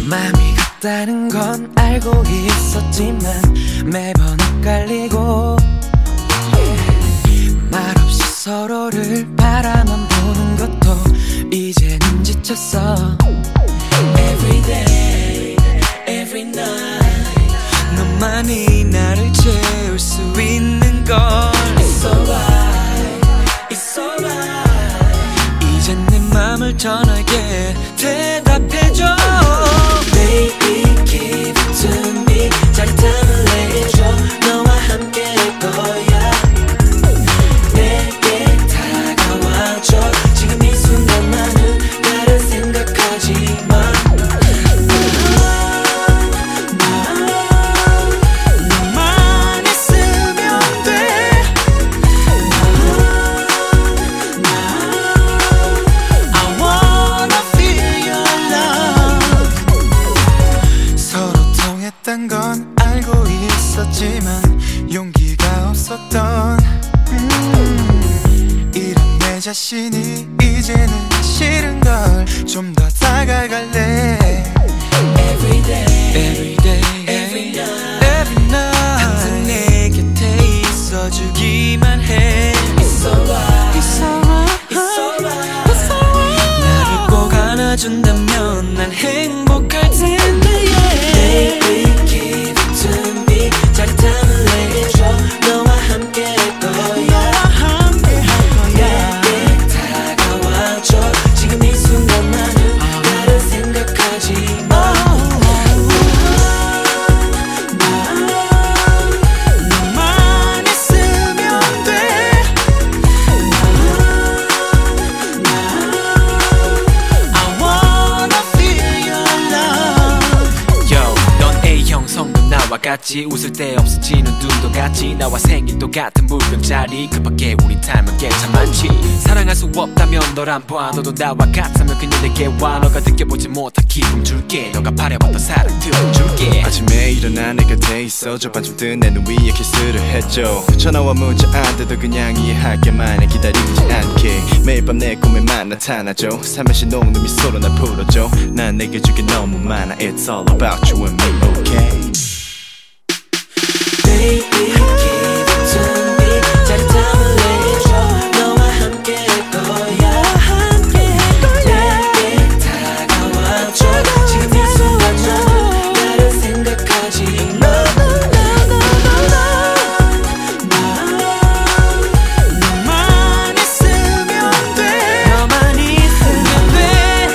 맘이 같다는 건 알고 있었지만 매번 헷갈리고 말없이 서로를 바라만 보는 것도 이제는 지쳤어. Every day, every night 너만이 나를 채울 수 있는 걸. It's alright, it's alright 이젠 내 맘을 전하게 대답해줘. Baby give it to me 짜릿함을 내줘. 너와 함께 할 거야. 내게 다가와줘. 지금 이 순간만은 다른 생각하지 마. 너만 있으면 돼. I wanna feel your love. 서로 통했던 건 알고 있었지만 용기가 없었던 이런 내 자신이 이제는 싫은걸. 좀 더 다가갈래. Every day, every day, every night, every night 항상 내 곁에 있어주기만 해. It's alright, it's alright, it's alright, it's alright 나를 꼭 안아준다면 난 행복할 텐데. Yeah. Baby give it to me 짜릿함을 내줘. 너와 함께 할 거야. 내게 다가와줘. 지금 이 순간만은 다른 생각하지 마. 너만 있으면 돼. I wanna feel your love. Yo, 넌 A형 성분 나와 같이 웃을 때 없어지는 눈도 같이 나와 생긴 똑같은 물병자리 그 밖에 우린 닮은 게 참 많지. 사랑할 수 없다면 널 안 봐. 너도 나와 같다면 그냥 내게 와. 너가 느껴보지 못한 기쁨 줄게. 너가 바래봤던 사랑 들어줄게. 아침에 일어나 내 곁에 있어줘. 반쯤 뜬 내 눈 위에 키스를 해줘. 전화와 문자 안 돼도 그냥 이해할게. 마냥 기다리지 않게. 매일 밤 내 꿈에만 나타나줘. 살며시 녹는 미소로 날 풀어줘. 난 내게 줄게 너무 많아. It's all about you and me, okay? Baby give it to me 짜릿함을 내줘. 너와 함께 할 거야. 내게 다가와줘. 지금 이 순간만은 다른 생각하지 마. 너만 있으면 돼. 너만 있으면 돼.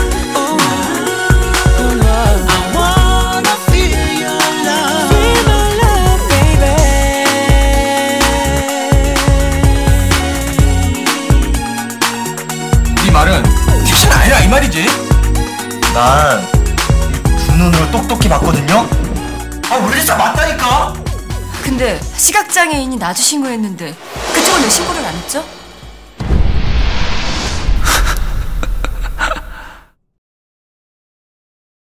I wanna feel your love. Feel my love, baby. 네 말은 딕션 아니라 이 말이지? 난 두 눈으로 똑똑히 봤거든요. 아 우리 진짜 맞다니까. 근데 시각장애인이 나주 신고했는데 그쪽은 왜 신고를 안 했죠?